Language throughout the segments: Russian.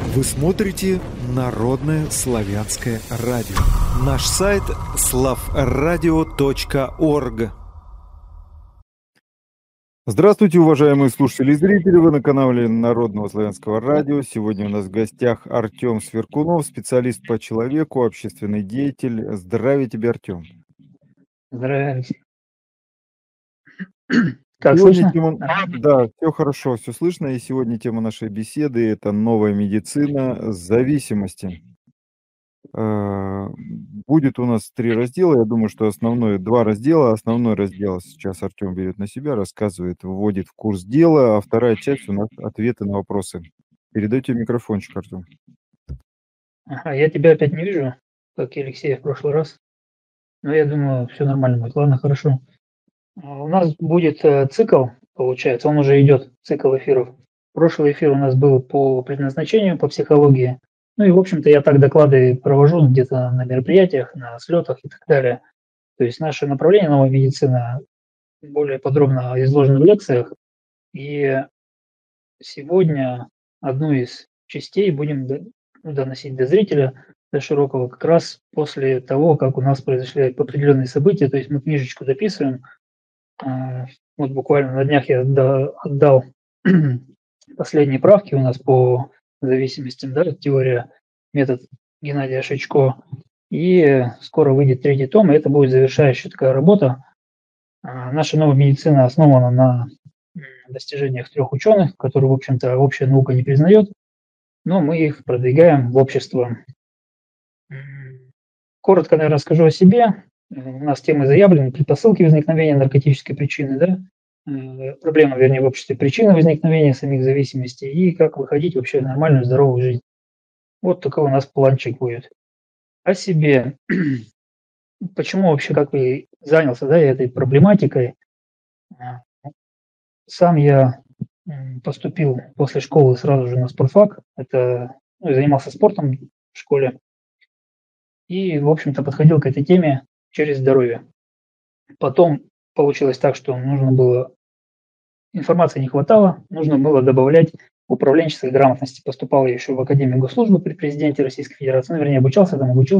Вы смотрите Народное славянское радио. Наш сайт slavradio.org. Здравствуйте, уважаемые слушатели и зрители. Вы на канале Народного славянского радио. Сегодня у нас в гостях Артем Сверкунов, специалист по человеку, общественный деятель. Здравия тебе, Артем. Здравия, Алексей. Как Сегодня слышно? тема... Да, все хорошо, все слышно. И сегодня тема нашей беседы – это новая медицина зависимости. Будет у нас 3 раздела. Я думаю, что 2 раздела. Основной раздел сейчас Артем берет на себя, рассказывает, вводит в курс дела, а вторая часть у нас ответы на вопросы. Передаю тебе микрофончик, Артем. Ага, я тебя опять не вижу, как и Алексея в прошлый раз. Но я думаю, все нормально будет. Ладно, хорошо. У нас будет цикл, получается, он уже идет, цикл эфиров. Прошлый эфир у нас был по предназначению, по психологии. Ну и, в общем-то, я так доклады провожу где-то на мероприятиях, на слетах и так далее. То есть наше направление новая медицина более подробно изложено в лекциях. И сегодня одну из частей будем доносить до зрителя, до широкого, как раз после того, как у нас произошли определенные события. То есть мы книжечку дописываем. Вот буквально на днях я отдал последние правки у нас по зависимостям, да, теория, метод Геннадия Шичко. И скоро выйдет 3-й том, и это будет завершающая такая работа. Наша новая медицина основана на достижениях 3 ученых, которые, в общем-то, общая наука не признает, но мы их продвигаем в общество. Коротко, наверное, расскажу о себе. У нас темы заявлены: предпосылки возникновения наркотической причины, да, проблема, вернее, в обществе, причина возникновения самих зависимостей и как выходить вообще в нормальную, здоровую жизнь. Вот такой у нас планчик будет. О себе. Почему вообще, как бы, занялся, да, этой проблематикой? Сам я поступил после школы сразу же на спортфак. Это, занимался спортом в школе. И, в общем-то, подходил к этой теме через здоровье. Потом получилось так, что нужно было, информации не хватало, нужно было добавлять управленческой грамотности. Поступал я еще в Академию госслужбы при президенте Российской Федерации, вернее, обучался,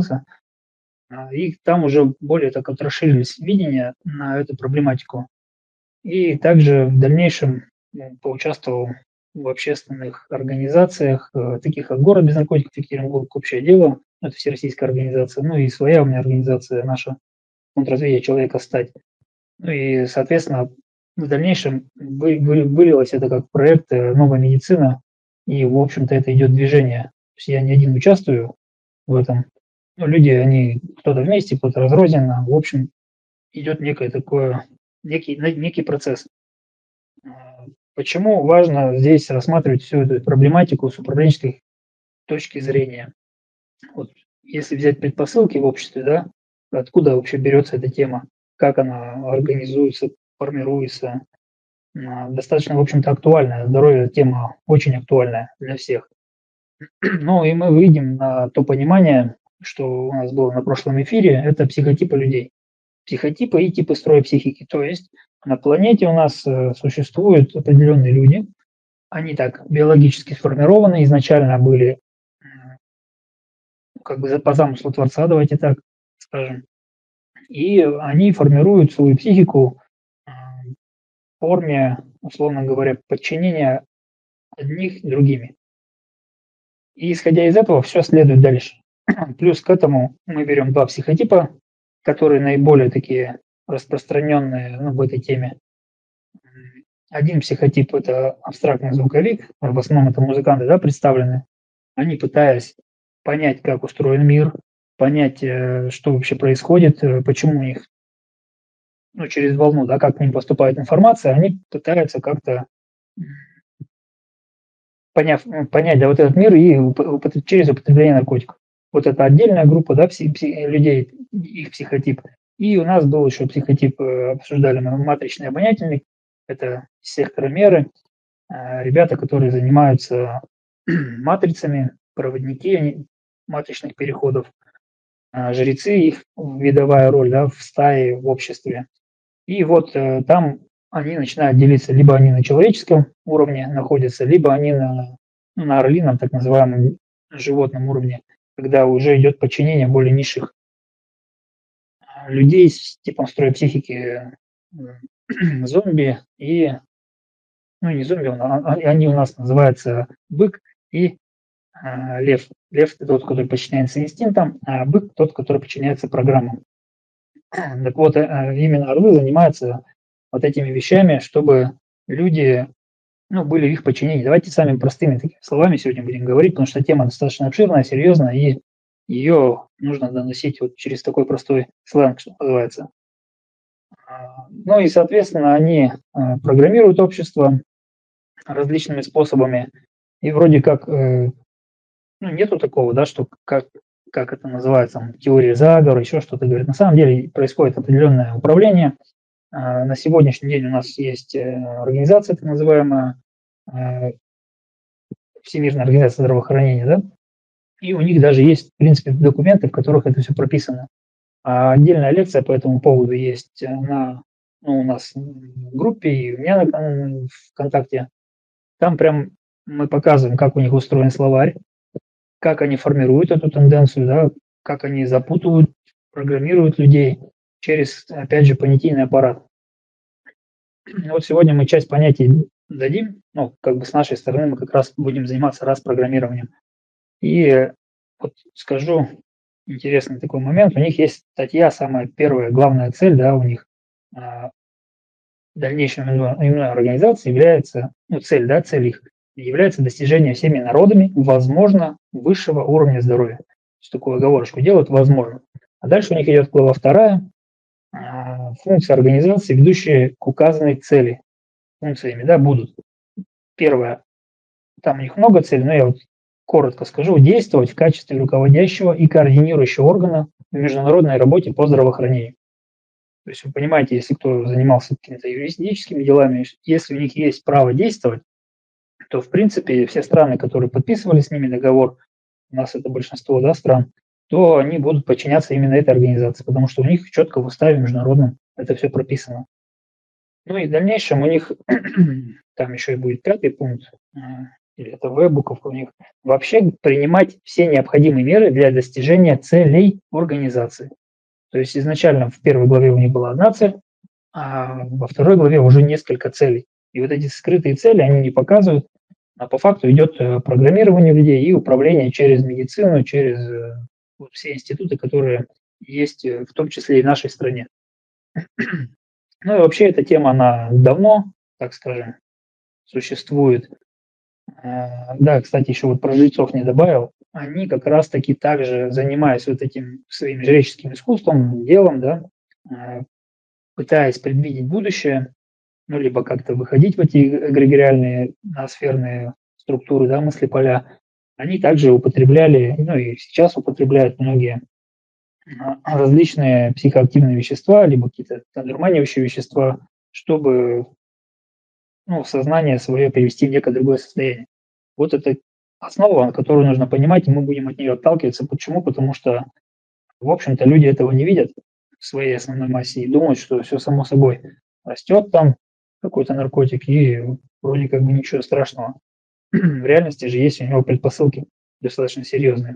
и там уже более так вот расширились видения на эту проблематику. И также в дальнейшем поучаствовал в общественных организациях, таких как «Город без наркотиков», Екатеринбург, «Общее дело», это всероссийская организация, ну и своя у меня организация наша, Фонд развития человека «Стать». Ну и, соответственно, в дальнейшем вылилось это как проект «Новая медицина», и, в общем-то, это идет движение. То есть я не один участвую в этом. Но люди, они кто-то вместе, кто-то разрозненно. В общем, идет некий процесс. Почему важно здесь рассматривать всю эту проблематику с управленческой точки зрения? Вот, если взять предпосылки в обществе, да, откуда вообще берется эта тема, как она организуется, формируется, достаточно, в общем-то, актуальная. Здоровье – тема очень актуальная для всех. Ну и мы выйдем на то понимание, что у нас было на прошлом эфире, это психотипы людей. Психотипы и типы строя психики. То есть на планете у нас существуют определенные люди, они так биологически сформированы, изначально были как бы по замыслу Творца, давайте так скажем, и они формируют свою психику в форме, условно говоря, подчинения одних другими. И исходя из этого все следует дальше. Плюс к этому мы берем 2 психотипа, которые наиболее такие распространенные в этой теме. Один психотип – это абстрактный звуковик, в основном это музыканты, да, представлены. Они, пытаясь понять, как устроен мир, понять, что вообще происходит, почему у них, через волну, да, как к ним поступает информация, они пытаются как-то понять, да, вот этот мир и через употребление наркотиков. Вот это отдельная группа, да, людей, их психотип. И у нас был еще психотип, обсуждали мы, матричный обонятельный, это сектора меры, ребята, которые занимаются матрицами, проводники матричных переходов, жрецы, их видовая роль, да, в стае, в обществе. И вот там они начинают делиться, либо они на человеческом уровне находятся, либо они на орлином, так называемом животном уровне, когда уже идет подчинение более низших людей с типом строя психики зомби и, ну не зомби, они у нас называются бык и лев. Лев – это тот, который подчиняется инстинктам, а бык – тот, который подчиняется программам. Так вот, именно орлы занимаются вот этими вещами, чтобы люди, ну, были в их подчинении. Давайте самыми простыми такими словами сегодня будем говорить, потому что тема достаточно обширная, серьезная, и ее нужно доносить вот через такой простой сленг, что называется. Ну и, соответственно, они программируют общество различными способами, и вроде как, ну, нету такого, да, что как это называется, там, теория заговора, еще что-то, говорит. На самом деле происходит определенное управление. На сегодняшний день у нас есть организация, так называемая Всемирная организация здравоохранения, да, и у них даже есть, в принципе, документы, в которых это все прописано. А отдельная лекция по этому поводу есть у нас в группе и у меня в ВКонтакте. Там прям мы показываем, как у них устроен словарь, как они формируют эту тенденцию, да, как они запутывают, программируют людей через, опять же, понятийный аппарат. Вот сегодня мы часть понятий дадим, ну, как бы с нашей стороны мы как раз будем заниматься распрограммированием. И вот скажу интересный такой момент. У них есть статья, самая первая, главная цель, да, у них дальнейшей иной организации является, ну, цель их является достижение всеми народами, возможно, высшего уровня здоровья. То есть такую оговорочку делают, возможно. А дальше у них идет глава 2, функции организации, ведущие к указанной цели. Функциями, да, будут. Первое, там у них много целей, но я вот коротко скажу, действовать в качестве руководящего и координирующего органа в международной работе по здравоохранению. То есть вы понимаете, если кто занимался какими-то юридическими делами, если у них есть право действовать, то, в принципе, все страны, которые подписывали с ними договор, у нас это большинство, да, стран, то они будут подчиняться именно этой организации, потому что у них четко в уставе международном это все прописано. Ну и в дальнейшем у них там еще и будет 5 пункт, или это В-буковка у них, вообще принимать все необходимые меры для достижения целей организации. То есть изначально в первой главе у них была одна цель, а во второй главе уже несколько целей. И вот эти скрытые цели они не показывают, а по факту идет программирование людей и управление через медицину, через вот все институты, которые есть, в том числе и в нашей стране. Ну и вообще эта тема, она давно, так скажем, существует. Да, кстати, еще вот про жрецов не добавил. Они как раз-таки также, занимаясь вот этим своим жреческим искусством, делом, да, пытаясь предвидеть будущее, ну, либо как-то выходить в эти эгрегориальные ноосферные структуры, да, мысли-поля, они также употребляли, ну и сейчас употребляют многие различные психоактивные вещества, либо какие-то одурманивающие вещества, чтобы, ну, сознание свое привести в некое другое состояние. Вот это основа, которую нужно понимать, и мы будем от нее отталкиваться. Почему? Потому что, в общем-то, люди этого не видят в своей основной массе и думают, что все само собой растет там какой-то наркотик, и вроде как бы ничего страшного. В реальности же есть у него предпосылки достаточно серьезные.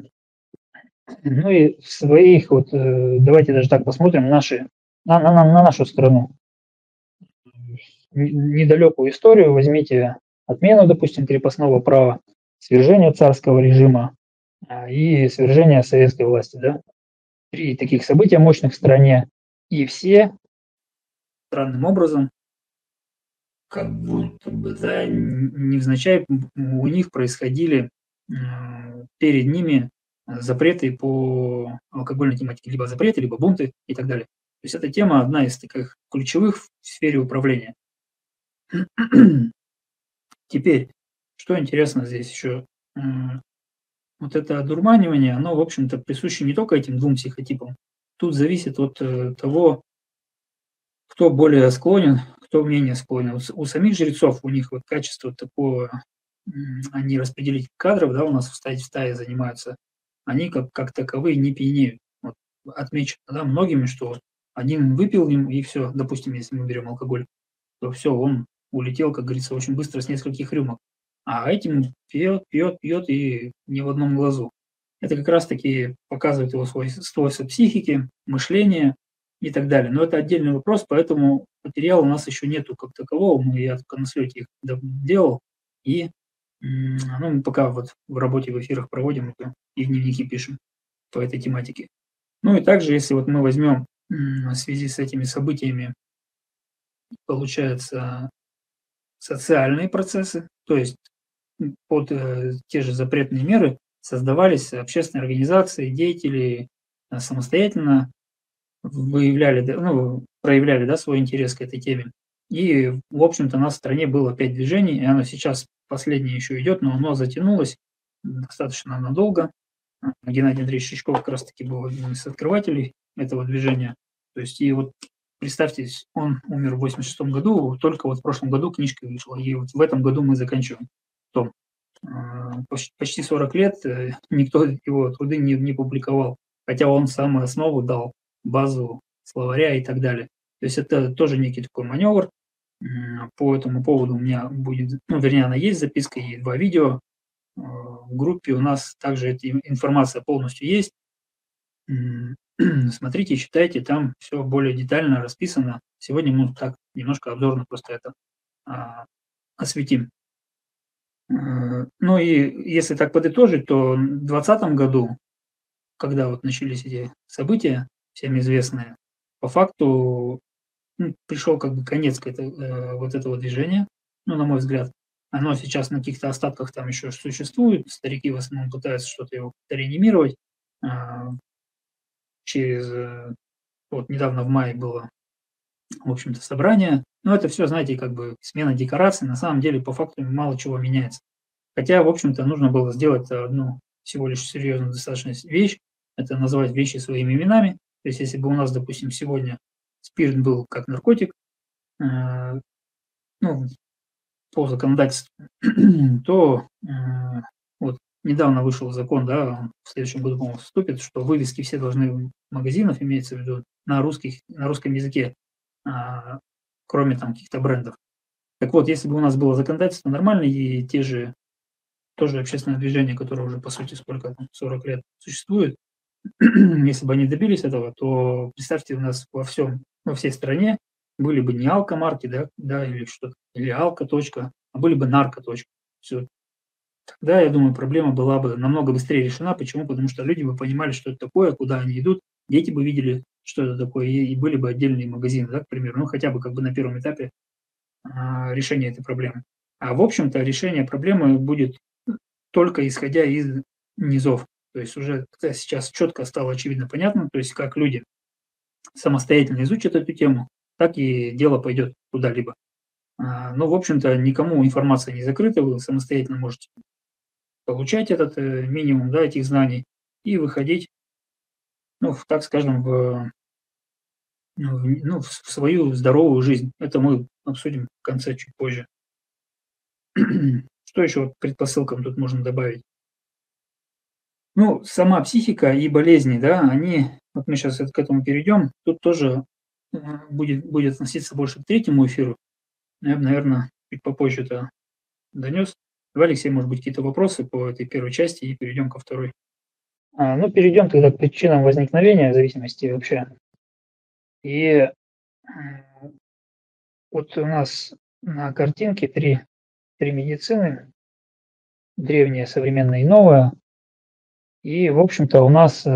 Ну и в своих, вот давайте даже так посмотрим, на нашу страну. Недалекую историю возьмите отмену, допустим, крепостного права, свержение царского режима и свержение советской власти. Да? 3 таких события мощных в стране. И все странным образом, как будто бы, да, невзначай у них происходили перед ними запреты по алкогольной тематике, либо запреты, либо бунты и так далее. То есть эта тема одна из таких ключевых в сфере управления. Теперь, что интересно здесь еще, вот это одурманивание, оно, в общем-то, присуще не только этим 2 психотипам. Тут зависит от того, кто более склонен, кто менее склонен. У самих жрецов, у них вот качество такое, они распределитель кадров, да, у нас в стае занимаются, они как таковые не пьянеют. Вот отмечено, да, многими, что один выпил и все, допустим, если мы берем алкоголь, то все, он улетел, как говорится, очень быстро с нескольких рюмок. а этим пьет, пьет, пьет и не в одном глазу. Это как раз-таки показывает его свойства психики, мышления и так далее. Но это отдельный вопрос, поэтому материала у нас еще нету как такового. Я только на слете их делал, и мы пока вот в работе, в эфирах проводим это и дневники пишем по этой тематике. Ну и также, если вот мы возьмем в связи с этими событиями, получается, социальные процессы, то есть под те же запретные меры создавались общественные организации, деятели самостоятельно проявляли, да, свой интерес к этой теме. И, в общем-то, у нас в стране было 5 движений, и оно сейчас последнее еще идет, но оно затянулось достаточно надолго. Геннадий Андреевич Шичков как раз-таки был одним из открывателей этого движения. То есть, и вот представьте, он умер в 86 году, только вот в прошлом году книжка вышла, и вот в этом году мы заканчиваем том. Почти 40 лет никто его труды не публиковал, хотя он самую основу дал, базу словаря и так далее. То есть это тоже некий такой маневр. По этому поводу у меня будет, она есть записка и 2 видео. В группе у нас также эта информация полностью есть. Смотрите, читайте, там все более детально расписано. Сегодня мы так немножко обзорно просто это осветим. Ну и если так подытожить, то в 2020 году, когда вот начались эти события, всем известные, по факту пришел как бы конец вот этого движения, на мой взгляд. Оно сейчас на каких-то остатках там еще существует, старики в основном пытаются что-то его реанимировать. Вот недавно в мае было, в общем-то, собрание. Но это все, знаете, как бы смена декораций. На самом деле, по факту мало чего меняется. Хотя, в общем-то, нужно было сделать одну всего лишь серьезную достаточно вещь. Это назвать вещи своими именами. То есть, если бы у нас, допустим, сегодня спирт был как наркотик, по законодательству, то вот недавно вышел закон, да, он в следующем году, по-моему, вступит, что вывески все должны магазинов, имеется в виду, на русском языке, кроме там каких-то брендов. Так вот, если бы у нас было законодательство нормальное и те же тоже общественное движение, которое уже, по сути, сколько, 40 лет существует, если бы они добились этого, то представьте, у нас во всей стране были бы не алкомарки, да, или что-то, или алко. А были бы нарко. Все. Тогда, я думаю, проблема была бы намного быстрее решена. Почему? Потому что люди бы понимали, что это такое, куда они идут, дети бы видели, что это такое, и были бы отдельные магазины, да, к примеру, хотя бы как бы на первом этапе решения этой проблемы. А в общем-то решение проблемы будет только исходя из низов. То есть уже сейчас четко стало очевидно понятно, то есть как люди самостоятельно изучат эту тему, так и дело пойдет куда-либо. В общем-то, никому информация не закрыта, вы самостоятельно можете получать этот минимум, да, этих знаний и выходить, так скажем, в свою здоровую жизнь. Это мы обсудим в конце, чуть позже. Что еще к предпосылкам тут можно добавить? Сама психика и болезни, да, вот мы сейчас к этому перейдем, тут тоже будет относиться больше к третьему эфиру. Я бы, наверное, чуть попозже это донес. Давай, Алексей, может быть, какие-то вопросы по этой первой части и перейдем ко второй. Перейдем тогда к причинам возникновения зависимости вообще. И вот у нас на картинке три медицины, древняя, современная и новая. И, в общем-то, у нас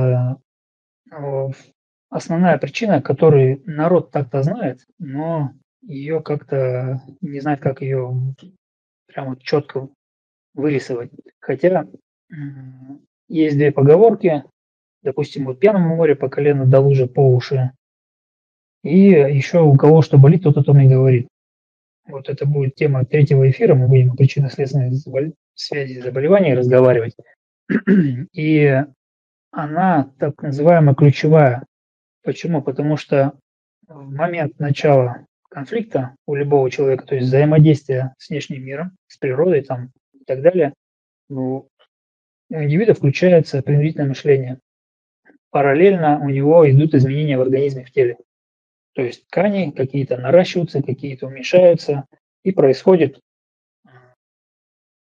основная причина, которую народ так-то знает, но ее как-то не знает, как ее прямо четко вырисовать. Хотя есть 2 поговорки. Допустим, вот пьяному море по колено, до лужи по уши. И еще у кого что болит, тот о том и говорит. Вот это будет тема 3-го эфира. Мы будем о причинно-следственной связи заболеваний разговаривать. И она так называемая ключевая. Почему? Потому что в момент начала конфликта у любого человека, то есть взаимодействия с внешним миром, с природой там, и так далее, у индивида включается принудительное мышление. Параллельно у него идут изменения в организме, в теле. То есть ткани какие-то наращиваются, какие-то уменьшаются, и происходит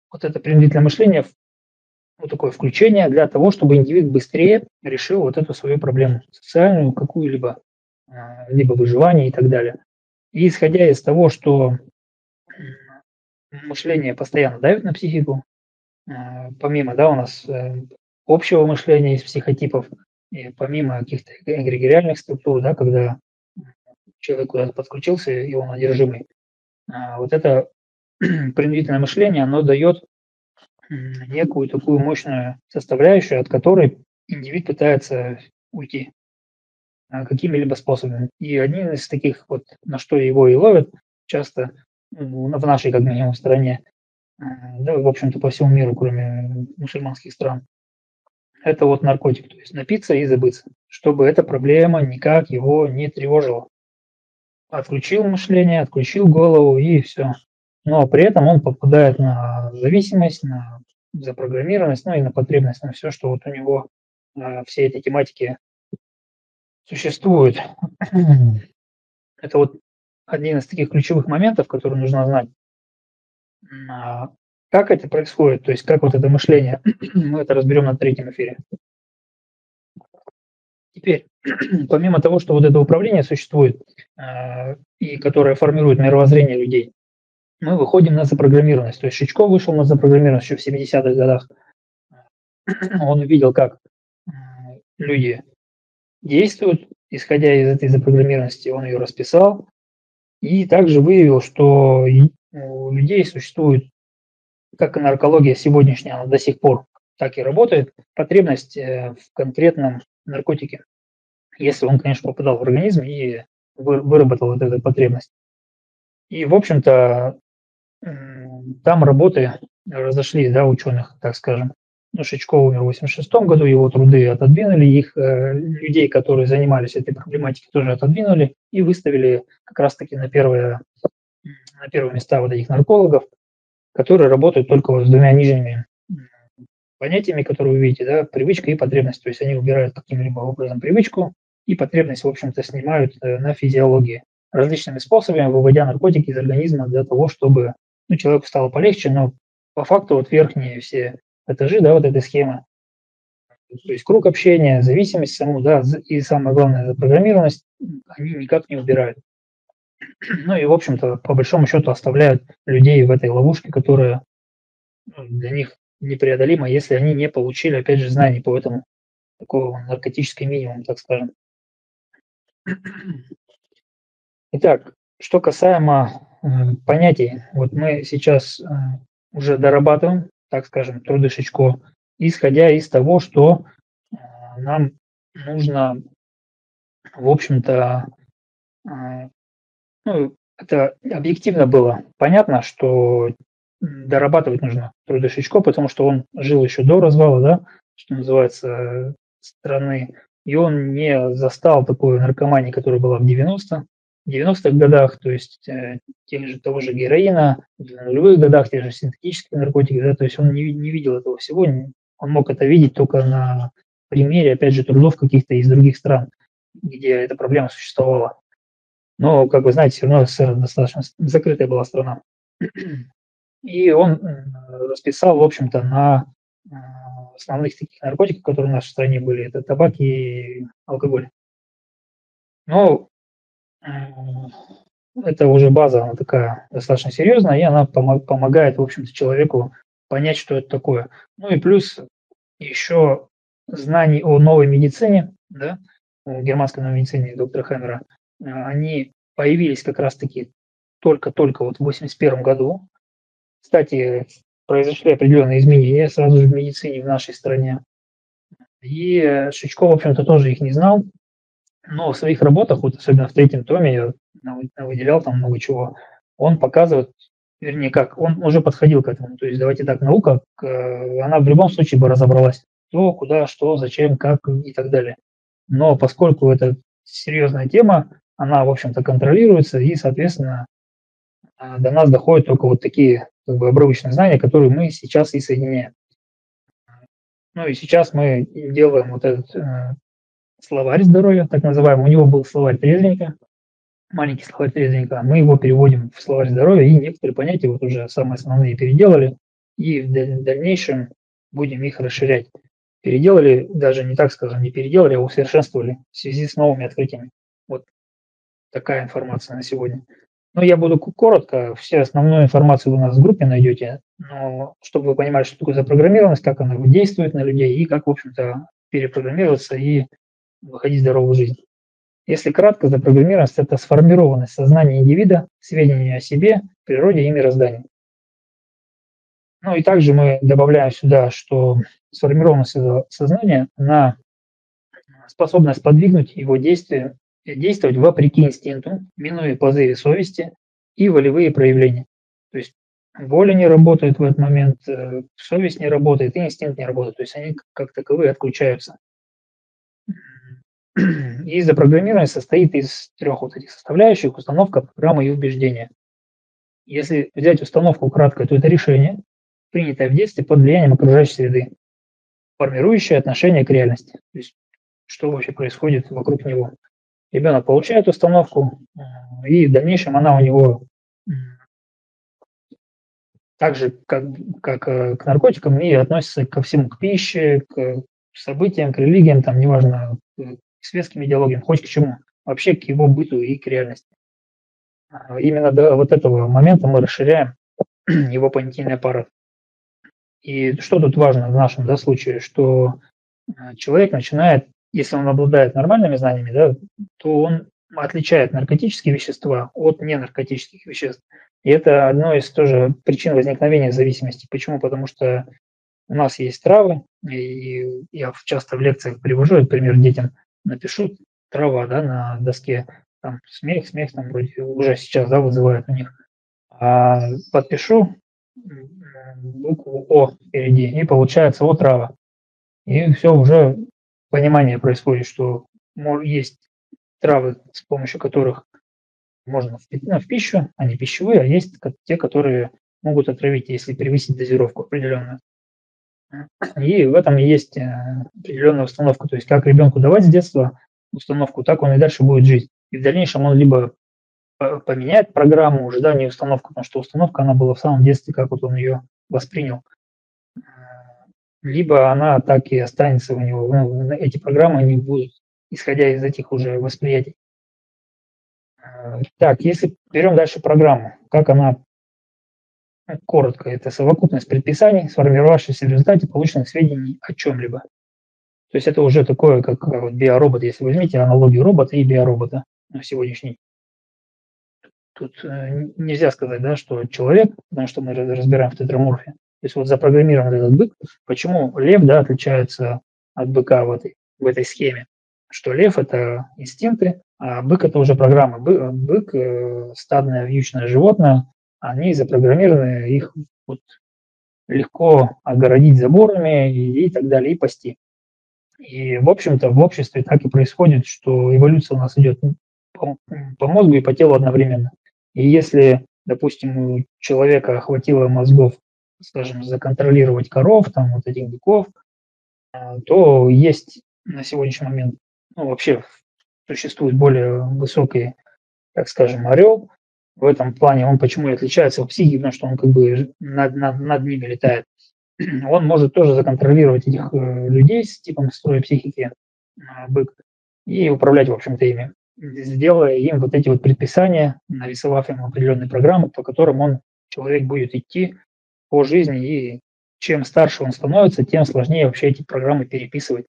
вот это принудительное мышление, вот такое включение для того, чтобы индивид быстрее решил вот эту свою проблему социальную, какую-либо, либо выживание и так далее. И исходя из того, что мышление постоянно давит на психику, помимо, да, у нас общего мышления из психотипов, и помимо каких-то эгрегориальных структур, да, когда человек куда-то подключился, и он одержимый, вот это принудительное мышление, оно дает некую такую мощную составляющую, от которой индивид пытается уйти какими-либо способами. И один из таких, вот, на что его и ловят часто, в нашей, как минимум, стране, да, в общем-то, по всему миру, кроме мусульманских стран, это вот наркотик, то есть напиться и забыться, чтобы эта проблема никак его не тревожила. Отключил мышление, отключил голову и все. Но при этом он попадает на зависимость, на запрограммированность, ну и на потребность, на все, что вот у него все эти тематики существуют. Это вот один из таких ключевых моментов, который нужно знать. Как это происходит, то есть как вот это мышление, мы это разберем на третьем эфире. Теперь, помимо того, что вот это управление существует, и которое формирует мировоззрение людей, мы выходим на запрограммированность. То есть Шичко вышел на запрограммированность еще в 70-х годах. Он увидел, как люди действуют, исходя из этой запрограммированности, он ее расписал, и также выявил, что у людей существует, как и наркология сегодняшняя, она до сих пор так и работает, потребность в конкретном наркотике, если он, конечно, попадал в организм и выработал вот эту потребность. И, в общем-то, там работы разошлись, да, ученых, так скажем. Ну, Шичко умер в 1986 году, его труды отодвинули, их людей, которые занимались этой проблематикой, тоже отодвинули и выставили как раз-таки на первые места вот этих наркологов, которые работают только вот с двумя нижними понятиями, которые вы видите, да, привычка и потребность. То есть они убирают каким-либо образом привычку и потребность, в общем-то, снимают на физиологии различными способами, выводя наркотики из организма для того, чтобы человеку стало полегче, но по факту вот верхние все этажи, да, вот этой схемы, то есть круг общения, зависимость саму, да, и самое главное, запрограммированность, они никак не убирают. Ну и, в общем-то, по большому счету оставляют людей в этой ловушке, которая для них непреодолима, если они не получили, опять же, знаний по этому, такого наркотического минимума, так скажем. Итак, что касаемо понятий, вот мы сейчас уже дорабатываем, так скажем, труды Шичко, исходя из того, что нам нужно, в общем-то, это объективно было понятно, что дорабатывать нужно труды Шичко, потому что он жил еще до развала, да, что называется, страны, и он не застал такой наркомании, которая была в 90-х годах, то есть того же героина, в нулевых годах, тех же синтетических наркотиков, да, то есть он не видел этого всего, он мог это видеть только на примере, опять же, трудов каких-то из других стран, где эта проблема существовала. Но, как вы знаете, все равно СССР достаточно закрытая была страна. И он расписал, в общем-то, на основных таких наркотиках, которые в нашей стране были, это табак и алкоголь. Но это уже база, она такая достаточно серьезная, и она помогает, в общем-то, человеку понять, что это такое. Ну и плюс еще знаний о новой медицине, да, о германской новой медицине доктора Хэммера, они появились как раз-таки только-только вот в 1981 году. Кстати, произошли определенные изменения сразу же в медицине в нашей стране. И Шичко, в общем-то, тоже их не знал. Но в своих работах, вот особенно в третьем томе, я выделял там много чего, он показывает, вернее, как, он уже подходил к этому. То есть, давайте так, наука, она в любом случае бы разобралась, кто, куда, что, зачем, как и так далее. Но поскольку это серьезная тема, она, в общем-то, контролируется, и, соответственно, до нас доходят только вот такие как бы обрывочные знания, которые мы сейчас и соединяем. Ну и сейчас мы делаем вот этот словарь здоровья, так называемый. У него был словарь трезвенника, маленький словарь трезвенника. Мы его переводим в словарь здоровья, и некоторые понятия вот уже самые основные переделали и в дальнейшем будем их расширять. Переделали, даже не так скажем, не переделали, а усовершенствовали в связи с новыми открытиями. Вот такая информация на сегодня. Ну, я буду коротко, все основную информацию вы у нас в группе найдете, но чтобы вы понимали, что такое запрограммированность, как она действует на людей и как, в общем-то, перепрограммироваться и выходить в здоровую жизнь. Если кратко, запрограммированность – это сформированность сознания индивида, сведения о себе, природе и мироздании. Ну и также мы добавляем сюда, что сформированность этого сознания на способна сподвигнуть его действовать вопреки инстинкту, минуя позывы совести и волевые проявления. То есть воля не работает в этот момент, совесть не работает и инстинкт не работает. То есть они как таковые отключаются. И запрограммирование состоит из 3 вот этих составляющих: установка, программа и убеждения. Если взять установку кратко, то это решение, принятое в детстве под влиянием окружающей среды, формирующее отношение к реальности. То есть что вообще происходит вокруг него. Ребенок получает установку, и в дальнейшем она у него так же, как к наркотикам, и относится ко всему, к пище, к событиям, к религиям, там, неважно, к светским идеологиям, хоть к чему, вообще к его быту и к реальности. Именно до вот этого момента мы расширяем его понятийный аппарат. И что тут важно в нашем случае, что человек начинает, если он обладает нормальными знаниями, да, то он отличает наркотические вещества от ненаркотических веществ. И это одно из тоже причин возникновения зависимости. Почему? Потому что у нас есть травы, и я часто в лекциях привожу этот пример детям, напишу трава, да, на доске, там смех, там вроде уже сейчас, да, вызывает у них. А подпишу букву О впереди, и получается отрава. И все, уже понимание происходит, что есть травы, с помощью которых можно в пищу, они пищевые, а есть те, которые могут отравить, если превысить дозировку определенную. И в этом и есть определенная установка. То есть как ребенку давать с детства установку, так он и дальше будет жить. И в дальнейшем он либо поменяет программу, уже, да, не установку, потому что установка, она была в самом детстве, как вот он ее воспринял. Либо она так и останется у него, ну, эти программы, они будут, исходя из этих уже восприятий. Так, если берем дальше программу, как она, коротко, это совокупность предписаний, сформировавшихся в результате полученных сведений о чем-либо. То есть это уже такое, как вот биоробот, если возьмите аналогию робота и биоробота на сегодняшний. Тут нельзя сказать, да, что человек, потому что мы разбираем в тетраморфе. То есть вот запрограммирован этот бык. Почему лев, да, отличается от быка в этой схеме? Что лев – это инстинкты, а бык – это уже программа. Бык стадное вьючное животное, они запрограммированы, их вот легко огородить заборами и так далее, и пасти. И, в общем-то, в обществе так и происходит, что эволюция у нас идет по мозгу и по телу одновременно. И если, допустим, у человека хватило мозгов, скажем, законтролировать коров, там вот этих быков, то есть на сегодняшний момент, ну, вообще существует более высокий, так скажем, орел. В этом плане он почему и отличается от психики, потому что он как бы над ними летает. Он может тоже законтролировать этих людей с типом строя психики, бык, и управлять, в общем-то, ими, сделая им вот эти вот предписания, нарисовав им определенные программы, по которым человек будет идти по жизни, и чем старше он становится, тем сложнее вообще эти программы переписывать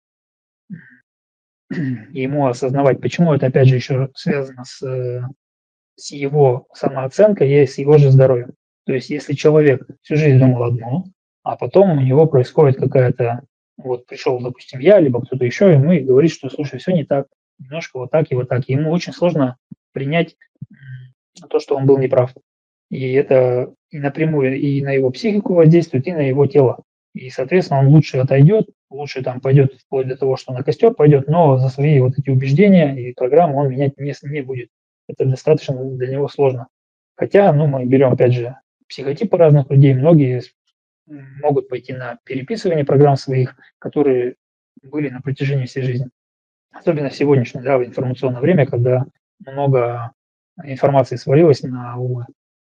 и ему осознавать, почему это, опять же, еще связано с его самооценкой и с его же здоровьем. То есть если человек всю жизнь думал одно, а потом у него происходит какая-то, вот пришел, допустим, я, либо кто-то еще, ему и говорит, что, слушай, все не так, немножко вот так и вот так. И ему очень сложно принять то, что он был неправ. И это и напрямую и на его психику воздействует, и на его тело. И, соответственно, он лучше отойдет, лучше там пойдет вплоть до того, что на костер пойдет, но за свои вот эти убеждения и программы он менять не будет. Это достаточно для него сложно. Хотя, ну, мы берем, опять же, психотипы разных людей. Многие могут пойти на переписывание программ своих, которые были на протяжении всей жизни. Особенно в сегодняшнее, да, в информационное время, когда много информации свалилось на умы.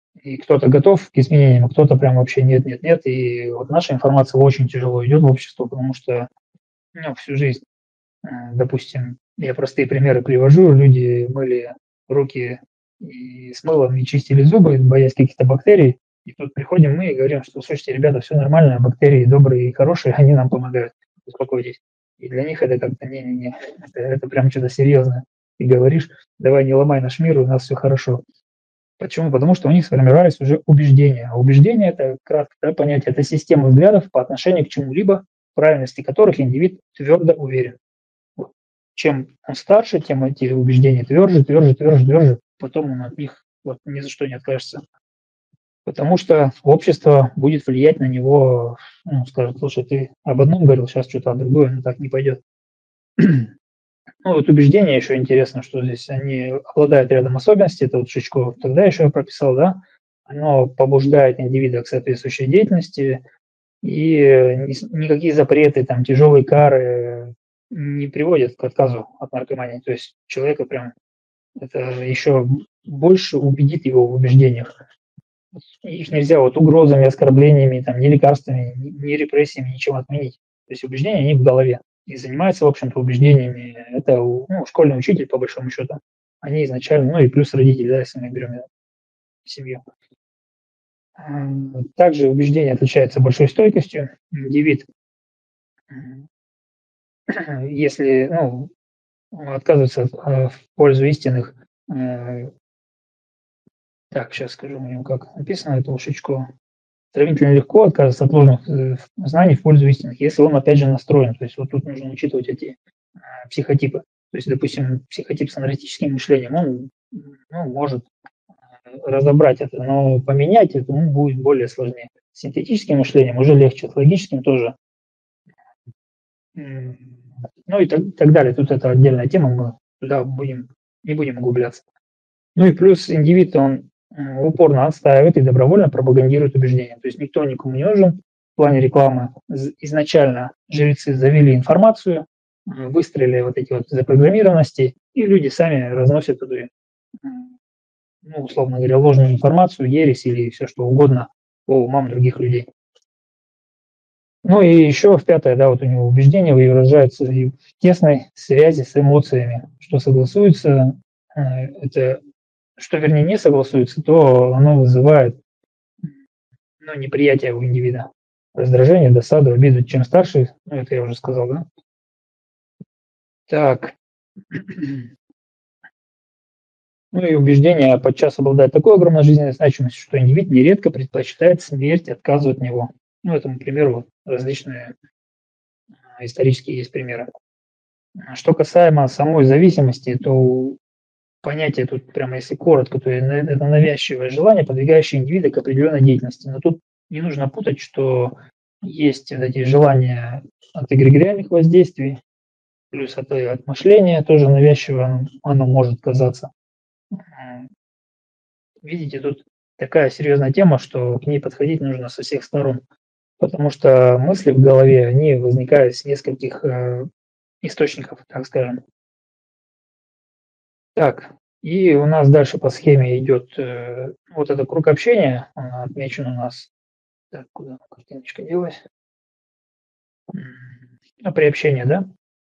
И кто-то готов к изменениям, а кто-то прям вообще нет, нет, нет. И вот наша информация очень тяжело идет в общество, потому что всю жизнь, допустим, я простые примеры привожу, люди мыли руки и с мылом и чистили зубы, боясь каких-то бактерий. И тут приходим мы и говорим, что, слушайте, ребята, все нормально, бактерии добрые и хорошие, они нам помогают, успокойтесь. И для них это как-то не-не-не, это прям что-то серьезное. Ты говоришь, давай не ломай наш мир, у нас все хорошо. Почему? Потому что у них сформировались уже убеждения. А убеждения – это, кратко понятие, это система взглядов по отношению к чему-либо, в правильности которых индивид твердо уверен. Вот. Чем он старше, тем эти убеждения тверже, тверже, тверже, тверже. Потом он от них ни за что не откажется. Потому что общество будет влиять на него, скажет, слушай, ты об одном говорил, сейчас что-то о другое, но так не пойдет. Вот убеждения еще интересно, что здесь они обладают рядом особенностей, это вот Шичко тогда еще прописал, да, оно побуждает индивида к соответствующей деятельности, и никакие запреты, там, тяжелые кары не приводят к отказу от наркомании. То есть человека прям это еще больше убедит его в убеждениях. Их нельзя угрозами, оскорблениями, там, ни лекарствами, ни репрессиями, ничем отменить. То есть убеждения, они в голове. И занимается, в общем-то, убеждениями. Это школьный учитель, по большому счету. Они изначально, и плюс родители, да, если мы берем семью. Также убеждение отличается большой стойкостью. Индивид, если отказывается в пользу истинных, так, сейчас скажу мне, как написано это у Шичко. Сравнительно легко отказываться от ложных знаний в пользу истинных, если он, опять же, настроен. То есть вот тут нужно учитывать эти психотипы. То есть, допустим, психотип с аналитическим мышлением, он может разобрать это, но поменять это будет более сложнее. С синтетическим мышлением уже легче, с логическим тоже. И так далее. Тут это отдельная тема, мы туда не будем углубляться. И плюс индивид, он упорно отстаивает и добровольно пропагандирует убеждения. То есть никто никому не нужен. В плане рекламы изначально жрецы завели информацию, выстроили вот эти запрограммированности, и люди сами разносят эту, условно говоря, ложную информацию, ересь или все что угодно по умам других людей. И еще в пятое, да, вот у него убеждения выражаются в тесной связи с эмоциями, что согласуется, вернее не согласуется, то оно вызывает неприятие у индивида. Раздражение, досаду, обиду. Чем старше, это я уже сказал, да? Так. И убеждение подчас обладает такой огромной жизненной значимостью, что индивид нередко предпочитает смерть отказу от него. Этому примеру различные исторические есть примеры. Что касаемо самой зависимости, то понятие тут прямо если коротко, то это навязчивое желание, подвигающее индивида к определенной деятельности. Но тут не нужно путать, что есть эти желания от эгрегориальных воздействий, плюс от мышления тоже навязчиво оно может казаться. Видите, тут такая серьезная тема, что к ней подходить нужно со всех сторон, потому что мысли в голове, они возникают с нескольких источников, так скажем. Так, и у нас дальше по схеме идет вот этот круг общения, он отмечен у нас. Так, куда картиночка делась? Приобщение, да?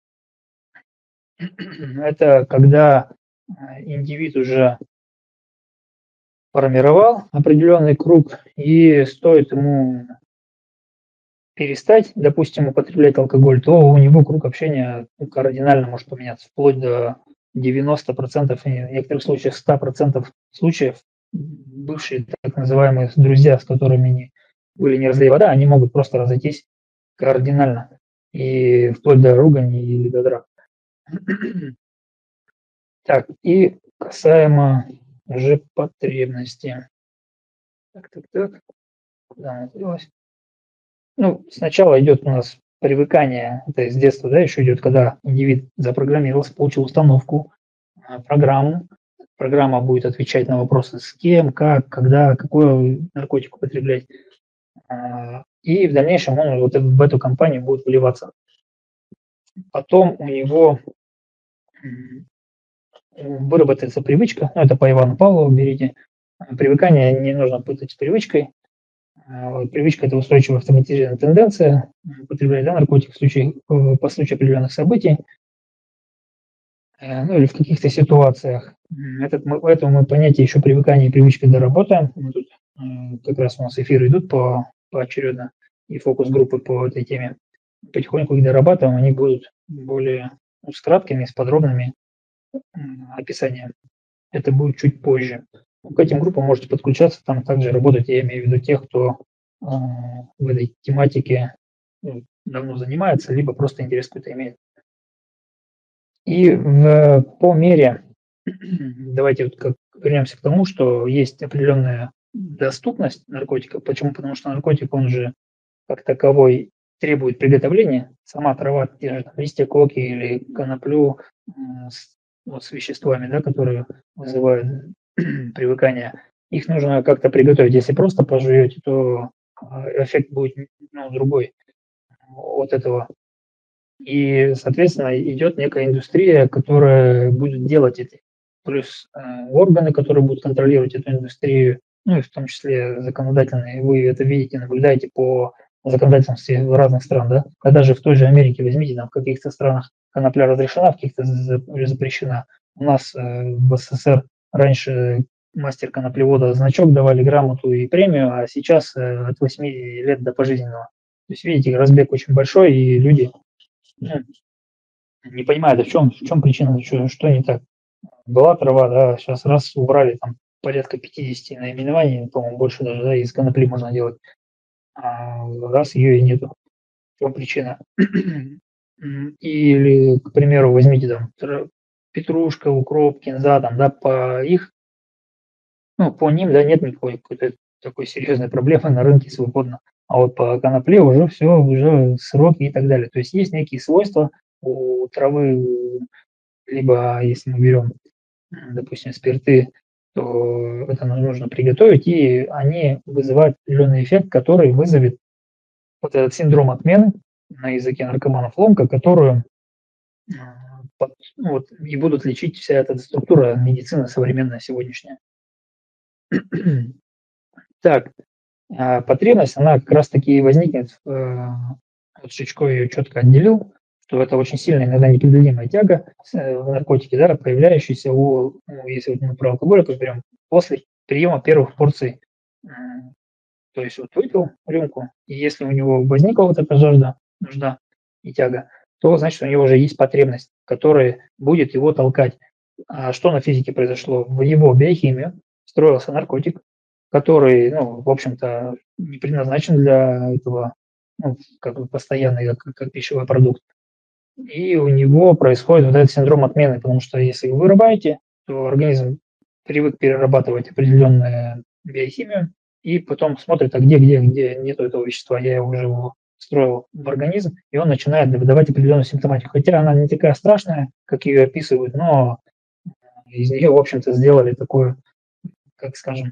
Это когда индивид уже формировал определенный круг, и стоит ему перестать, допустим, употреблять алкоголь, то у него круг общения кардинально может поменяться, вплоть до 90%, и в некоторых случаях 100% случаев бывшие так называемые друзья, с которыми были не разлей вода, они могут просто разойтись кардинально, и вплоть до ругани или до драк. Так, и касаемо уже потребности. Так. Куда она делась? Сначала идет у нас привыкание, это с детства, да, еще идет, когда индивид запрограммировался, получил установку, программу. Программа будет отвечать на вопросы с кем, как, когда, какой наркотик употреблять. И в дальнейшем он вот в эту компанию будет вливаться. Потом у него выработается привычка, это по Ивану Павлову берите, Привыкание не нужно путать с привычкой. Привычка – это устойчивая автоматизированная тенденция употреблять, да, наркотик по случаю определенных событий, ну или в каких-то ситуациях. Поэтому мы понятие еще привыкания и привычки доработаем. Мы тут, как раз у нас эфиры идут поочередно и фокус-группы по этой теме. Потихоньку их дорабатываем, они будут более с краткими, с подробными описанием. Это будет чуть позже. К этим группам можете подключаться, там также работать, я имею в виду тех, кто в этой тематике давно занимается, либо просто интерес какой-то имеет. И по мере, давайте вот вернемся к тому, что есть определенная доступность наркотика. Почему? Потому что наркотик, он же как таковой требует приготовления. Сама трава, те же листья коки или коноплю с веществами, да, которые вызывают привыкание, их нужно как-то приготовить. Если просто пожуете, то эффект будет другой от этого. И, соответственно, идет некая индустрия, которая будет делать это. Плюс органы, которые будут контролировать эту индустрию, ну и в том числе законодательные. Вы это видите, наблюдаете по законодательству разных стран, да? А даже в той же Америке, возьмите, там в каких-то странах конопля разрешена, в каких-то запрещена. У нас в СССР раньше мастер коноплевода значок давали, грамоту и премию, а сейчас от 8 лет до пожизненного. То есть, видите, разбег очень большой, и люди не понимают, в чем причина, что не так. Была трава, да, сейчас раз убрали там порядка 50 наименований, по-моему, больше даже, да, из конопли можно делать, а раз ее и нету. В чем причина? Или, к примеру, возьмите там петрушка, укроп, кинза, там, да, по ним, да, нет никакой какой-то такой серьезной проблемы на рынке свободно. А вот по конопле уже все, уже сроки и так далее. То есть есть некие свойства у травы, либо если мы берем, допустим, спирты, то это нужно приготовить, и они вызывают определенный эффект, который вызовет вот этот синдром отмены, на языке наркоманов ломка, которую и будут лечить вся эта структура медицины современная сегодняшняя. Так, потребность, она как раз-таки возникнет, вот Шичко ее четко отделил, что это очень сильная, иногда непреодолимая тяга в наркотике, да, появляющаяся если вот мы про алкоголь берем, после приема первых порций. То есть вот выпил рюмку, и если у него возникла вот эта жажда, нужда и тяга, то значит у него уже есть потребность, которая будет его толкать. А что на физике произошло? В его биохимию встроился наркотик, который, в общем-то, не предназначен для этого, как бы постоянный, как пищевой продукт. И у него происходит вот этот синдром отмены, потому что если вы вырубаете, то организм привык перерабатывать определенную биохимию, и потом смотрит, а где нету этого вещества, я его уже встроил в организм, и он начинает выдавать определенную симптоматику. Хотя она не такая страшная, как ее описывают, но из нее, в общем-то, сделали такую, как скажем,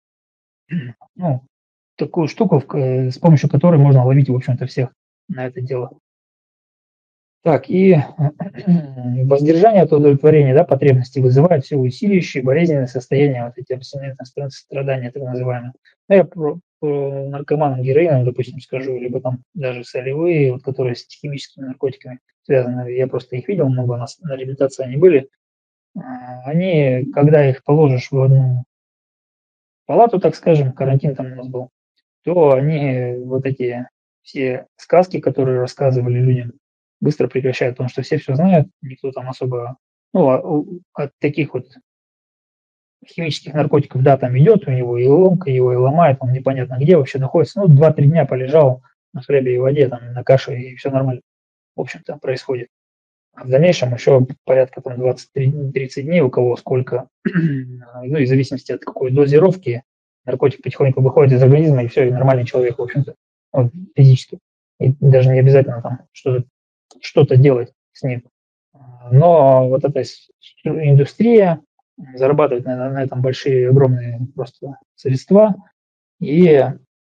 такую штуку, с помощью которой можно ловить, в общем-то, всех на это дело. Так, и воздержание от удовлетворения, да, потребностей вызывает все усиливающие болезненные состояния, вот эти абстинентные страдания, так называемые. Я про наркоманам героином, допустим, скажу, либо там даже солевые, вот, которые с химическими наркотиками связаны. Я просто их видел много, у нас на реабилитации они были. Они, когда их положишь в одну палату, так скажем, карантин там у нас был, то они вот эти все сказки, которые рассказывали людям, быстро прекращают, потому что все знают, никто там особо, от таких вот химических наркотиков, да, там идет, у него и ломка, его и ломает, он непонятно где вообще находится, 2-3 дня полежал на хлебе и воде, там, на каше, и все нормально, в общем-то, происходит. А в дальнейшем еще порядка там 20-30 дней, у кого сколько, и в зависимости от какой дозировки, наркотик потихоньку выходит из организма, и все, и нормальный человек, в общем-то, физически. И даже не обязательно там что-то делать с ним. Но вот эта индустрия зарабатывает на этом большие, огромные просто средства. И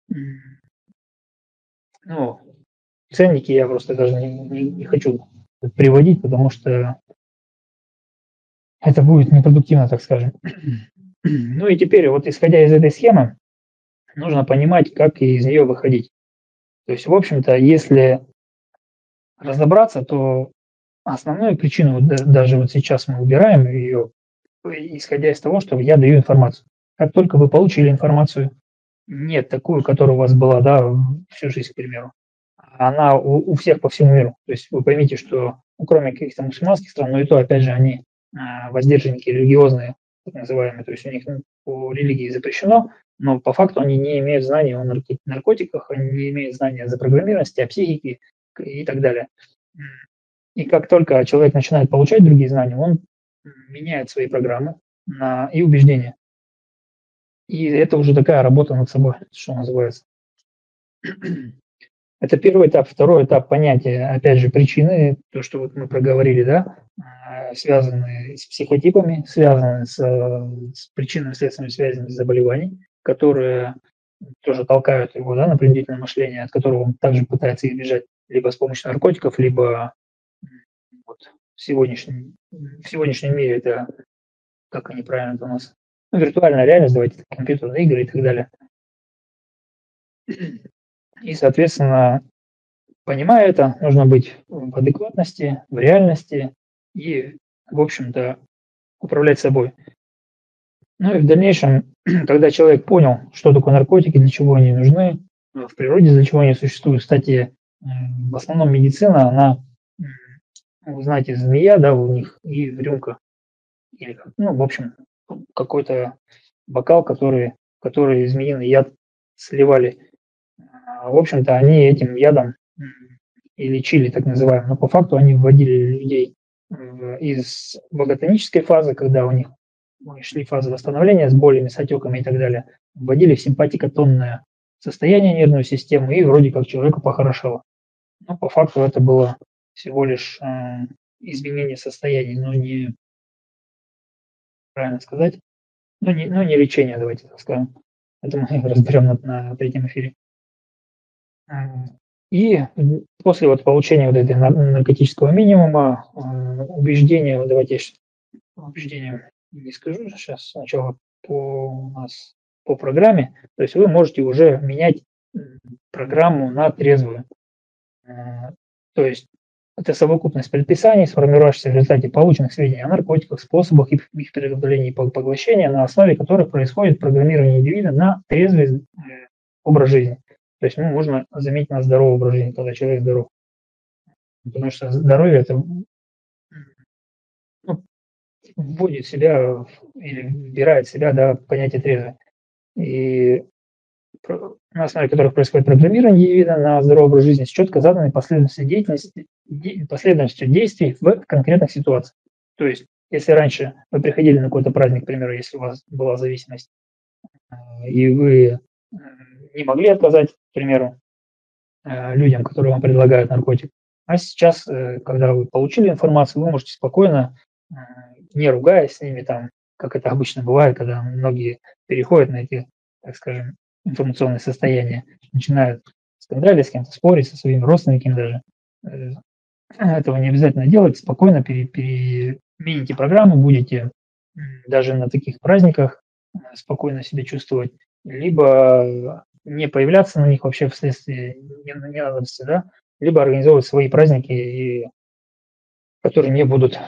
ценники я просто даже не хочу приводить, потому что это будет непродуктивно, так скажем. Ну и теперь вот исходя из этой схемы, нужно понимать, как из нее выходить. То есть, в общем-то, если разобраться, то основную причину, вот даже вот сейчас мы убираем ее, исходя из того, что я даю информацию. Как только вы получили информацию, нет такую, которая у вас была, да, всю жизнь, к примеру, она у всех по всему миру. То есть вы поймите, что, ну, кроме каких-то мусульманских стран, но и то, опять же, они воздержанники религиозные, так называемые, то есть у них по религии запрещено, но по факту они не имеют знаний о наркотиках, они не имеют знаний о запрограммированности, о психике и так далее. И как только человек начинает получать другие знания, он меняет свои программы и убеждения. И это уже такая работа над собой, что называется. Это первый этап. Второй этап понятия, опять же, причины, то, что вот мы проговорили, да, связанные с психотипами, связанные с причинно-следственными связями заболеваний, которые тоже толкают его, да, на принудительное мышление, от которого он также пытается избежать либо с помощью наркотиков, либо вот в сегодняшнем мире это, как они правильно это у нас, ну, виртуальная реальность, давайте, компьютерные игры и так далее. И, соответственно, понимая это, нужно быть в адекватности, в реальности и, в общем-то, управлять собой. Ну и в дальнейшем, когда человек понял, что такое наркотики, для чего они нужны, в природе для чего они существуют. Кстати, в основном медицина, она, вы знаете, змея, да, у них и рюмка. Или, ну, в общем, какой-то бокал, который змеиный яд сливали. В общем-то, они этим ядом и лечили, так называемым. Но по факту они вводили людей из ваготонической фазы, когда у них шли фазы восстановления с болями, с отеками и так далее, вводили в симпатикотонное состояние нервную систему, и вроде как человеку похорошело. Но по факту это было всего лишь изменение состояния, но не, правильно сказать, не лечение, давайте так скажем. Это мы разберем на третьем эфире. И после вот получения вот этой наркотического минимума, убеждения, вот давайте я сейчас убеждения не скажу сейчас, сначала у нас по программе, то есть вы можете уже менять программу на трезвую. То есть это совокупность предписаний, сформировавшихся в результате полученных сведений о наркотиках, способах их приготовления и поглощения, на основе которых происходит программирование индивида на трезвый образ жизни. То есть можно заметить на здоровый образ жизни, когда человек здоров. Потому что здоровье – это вводит в себя или вбирает в себя, да, понятие трезвый. И на основе которых происходит программирование индивида на здоровый образ жизни с четко заданной последовательностью действий в конкретных ситуациях. То есть, если раньше вы приходили на какой-то праздник, к примеру, если у вас была зависимость, и вы не могли отказать, к примеру, людям, которые вам предлагают наркотик, а сейчас, когда вы получили информацию, вы можете спокойно, не ругаясь с ними, там, как это обычно бывает, когда многие переходят на эти, так скажем, информационные состояния, начинают скандалить с кем-то, спорить со своими родственниками даже. Этого не обязательно делать, спокойно перемените программу, будете даже на таких праздниках спокойно себя чувствовать, либо не появляться на них вообще вследствие ненадобности, да, либо организовывать свои праздники, которые не будут,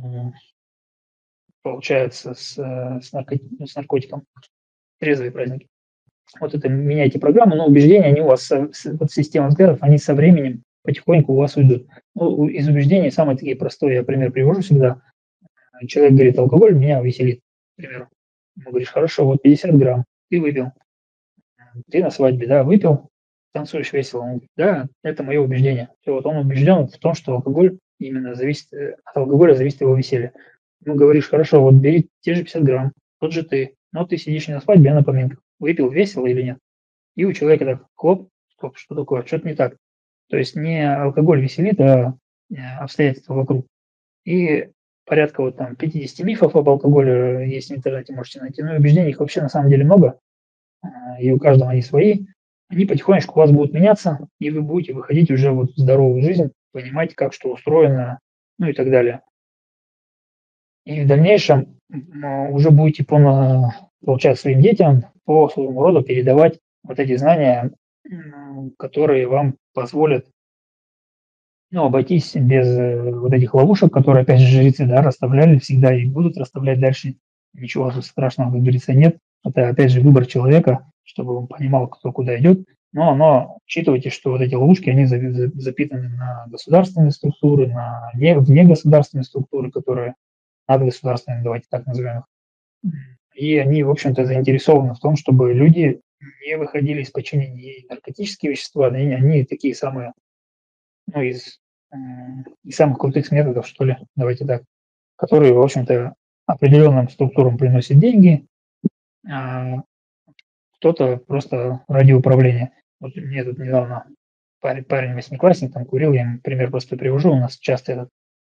получается, с наркотиком, трезвые праздники. Вот это меняйте программу, но убеждения, они у вас, вот система взглядов, они со временем потихоньку у вас уйдут. Ну, из убеждений самые такие простые, я пример привожу всегда. Человек говорит, алкоголь меня веселит, к примеру. Ему говоришь, хорошо, вот 50 грамм, ты выпил. Ты на свадьбе, да, выпил, танцуешь весело. Он говорит, да, это мое убеждение. Все, вот он убежден в том, что алкоголь именно зависит, от алкоголя зависит его веселье. Ему говоришь, хорошо, вот бери те же 50 грамм, тот же ты, но ты сидишь не на свадьбе, а на поминках. Выпил весело или нет? И у человека так, хлоп, стоп, что такое, что-то не так. То есть не алкоголь веселит, а обстоятельства вокруг. И порядка вот там 50 мифов об алкоголе есть в интернете, можете найти. Но убеждений их вообще на самом деле много, и у каждого они свои. Они потихонечку у вас будут меняться, и вы будете выходить уже вот в здоровую жизнь, понимать, как что устроено, ну и так далее. И в дальнейшем уже будете получается, своим детям по своему роду передавать вот эти знания, которые вам позволят, ну, обойтись без вот этих ловушек, которые, опять же, жрецы, да, расставляли всегда и будут расставлять дальше. Ничего тут страшного, как говорится, нет. Это, опять же, выбор человека, чтобы он понимал, кто куда идет. Но учитывайте, что вот эти ловушки, они запитаны на государственные структуры, на негосударственные структуры, которые надгосударственные, давайте так назовем их. И они, в общем-то, заинтересованы в том, чтобы люди не выходили из подчинения. И наркотические вещества, они такие самые, ну, из самых крутых методов, что ли, давайте так, которые, в общем-то, определенным структурам приносят деньги, а кто-то просто ради управления. Вот мне тут недавно парень восьмиклассник там курил, я ему пример просто привожу, у нас часто этот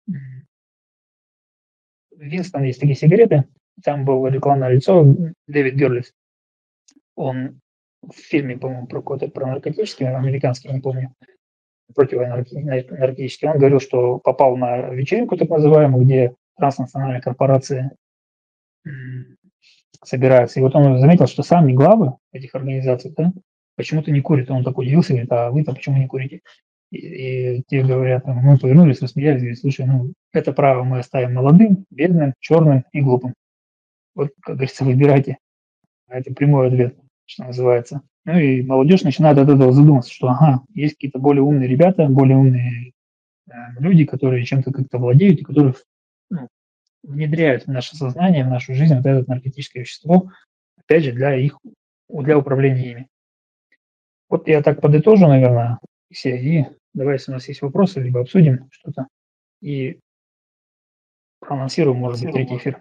Винстон, есть такие сигареты, там было рекламное лицо Дэвид Герлис. Он в фильме, по-моему, про наркотический, американский, не помню, противонаркотический, он говорил, что попал на вечеринку так называемую, где транснациональные корпорации собираются. И вот он заметил, что сами главы этих организаций, да, почему-то не курят. Он так удивился, говорит, а вы-то почему не курите? И те говорят, мы повернулись, рассмеялись, говорит, слушай, ну, это право мы оставим молодым, бедным, черным и глупым. Вот, как говорится, выбирайте. Это прямой ответ, что называется. Ну и молодежь начинает от этого задуматься, что ага, есть какие-то более умные ребята, более умные люди, которые чем-то как-то владеют и которые внедряют в наше сознание, в нашу жизнь вот это наркотическое вещество, опять же, для управления ими. Вот я так подытожу, наверное, все, и давай, если у нас есть вопросы, либо обсудим что-то и проанонсируем, может быть, третий эфир.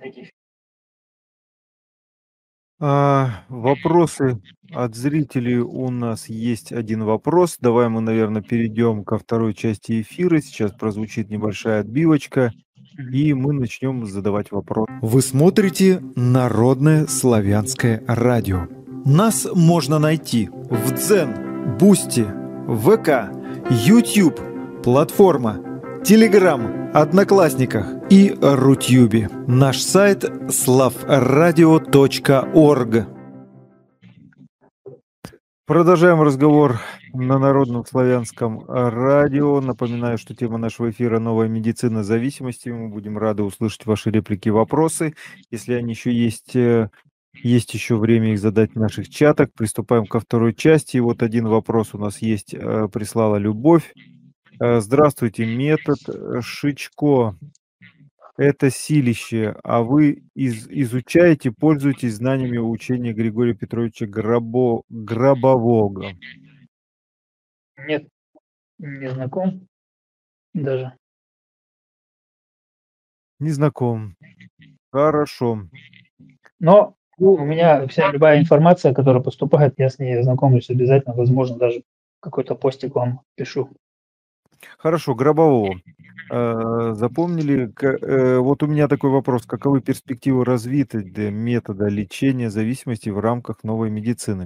Вопросы от зрителей у нас есть один вопрос. Давай мы, наверное, перейдем ко второй части эфира. Сейчас прозвучит небольшая отбивочка, и мы начнем задавать вопросы. Вы смотрите Народное славянское радио. Нас можно найти в Дзен, Бусти, ВК, YouTube, платформа, Telegram, Одноклассниках и Рутюбе. Наш сайт slavradio.org. Продолжаем разговор на Народном славянском радио. Напоминаю, что тема нашего эфира — новая медицина зависимости. Мы будем рады услышать ваши реплики и вопросы. Если они еще есть еще время их задать в наших чатах. Приступаем ко второй части. И вот один вопрос у нас есть, прислала Любовь. Здравствуйте, метод Шичко – это силище, а вы изучаете, пользуетесь знаниями учения Григория Петровича Гробового? Нет, не знаком даже. Не знаком. Хорошо. Но у меня любая информация, которая поступает, я с ней знакомлюсь обязательно, возможно, даже какой-то постик вам пишу. Хорошо, Гробового. Запомнили? Вот у меня такой вопрос. Каковы перспективы развития метода лечения зависимости в рамках новой медицины?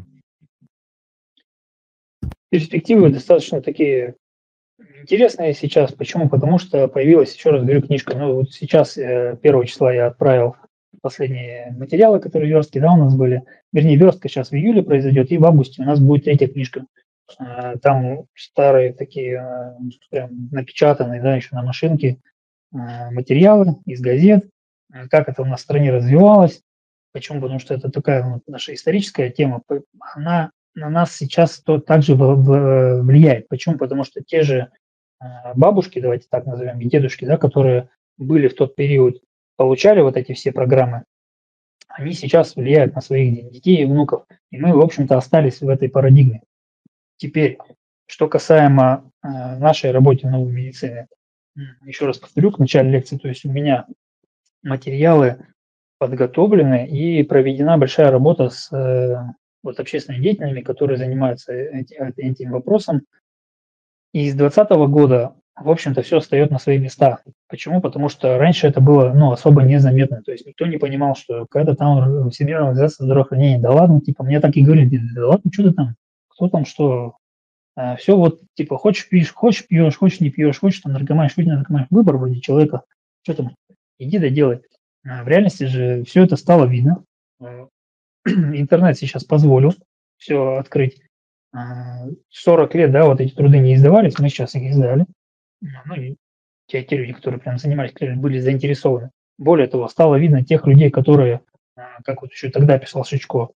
Перспективы достаточно такие интересные сейчас. Почему? Потому что появилась, еще раз говорю, книжка. Ну, вот сейчас, 1 числа я отправил последние материалы, которые верстки, да, у нас были. Вернее, верстка сейчас в июле произойдет, и в августе у нас будет третья книжка. Там старые такие, прям напечатанные, да, еще на машинке материалы из газет, как это у нас в стране развивалось. Почему? Потому что это такая вот наша историческая тема. Она на нас сейчас также влияет. Почему? Потому что те же бабушки, давайте так назовем, и дедушки, да, которые были в тот период, получали вот эти все программы, они сейчас влияют на своих детей и внуков. И мы, в общем-то, остались в этой парадигме. Теперь, что касаемо нашей работы в новой медицине, еще раз повторю в начале лекции, то есть у меня материалы подготовлены и проведена большая работа с вот общественными деятелями, которые занимаются этим вопросом. И с 2020 года, в общем-то, все встает на свои места. Почему? Потому что раньше это было, особо незаметно. То есть никто не понимал, что когда там Всемирная организация здравоохранения, да ладно, типа, мне так и говорили, да ладно, что ты там, кто там, что, все вот, типа, хочешь пьешь, хочешь не пьешь, хочешь там наркоманишь, хочешь не наркоманишь, выбор вроде человека, что там, иди да делай. В реальности же все это стало видно. интернет сейчас позволил все открыть. 40 лет, да, вот эти труды не издавались, мы сейчас их издали. Ну, и те люди, которые прям занимались, которые были заинтересованы. Более того, стало видно тех людей, которые, как вот еще тогда писал Шичко,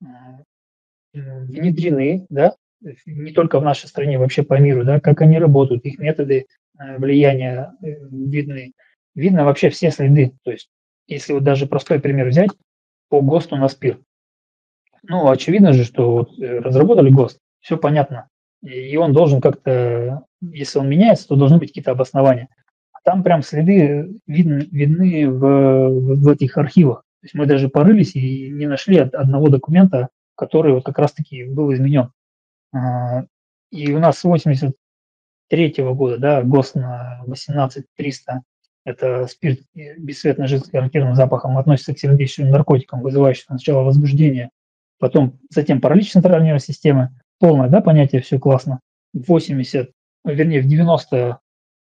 внедрены, да, не только в нашей стране, вообще по миру, да, как они работают, их методы влияния видны. Видно вообще все следы. То есть, если вот даже простой пример взять по ГОСТу на СПИР. Ну, очевидно же, что вот разработали ГОСТ, все понятно. И он должен как-то, если он меняется, то должны быть какие-то обоснования. А там прям следы видны в этих архивах. То есть мы даже порылись и не нашли одного документа, который вот как раз-таки был изменен. И у нас с 83 года, да, ГОСТ на 18300, это спирт бесцветной жидкости с характерным запахом, относится к сильнодействующим наркотикам, вызывающим сначала возбуждение, затем паралич центральной нервной системы. Полное, да, понятие, все классно. В 80, вернее, в 90,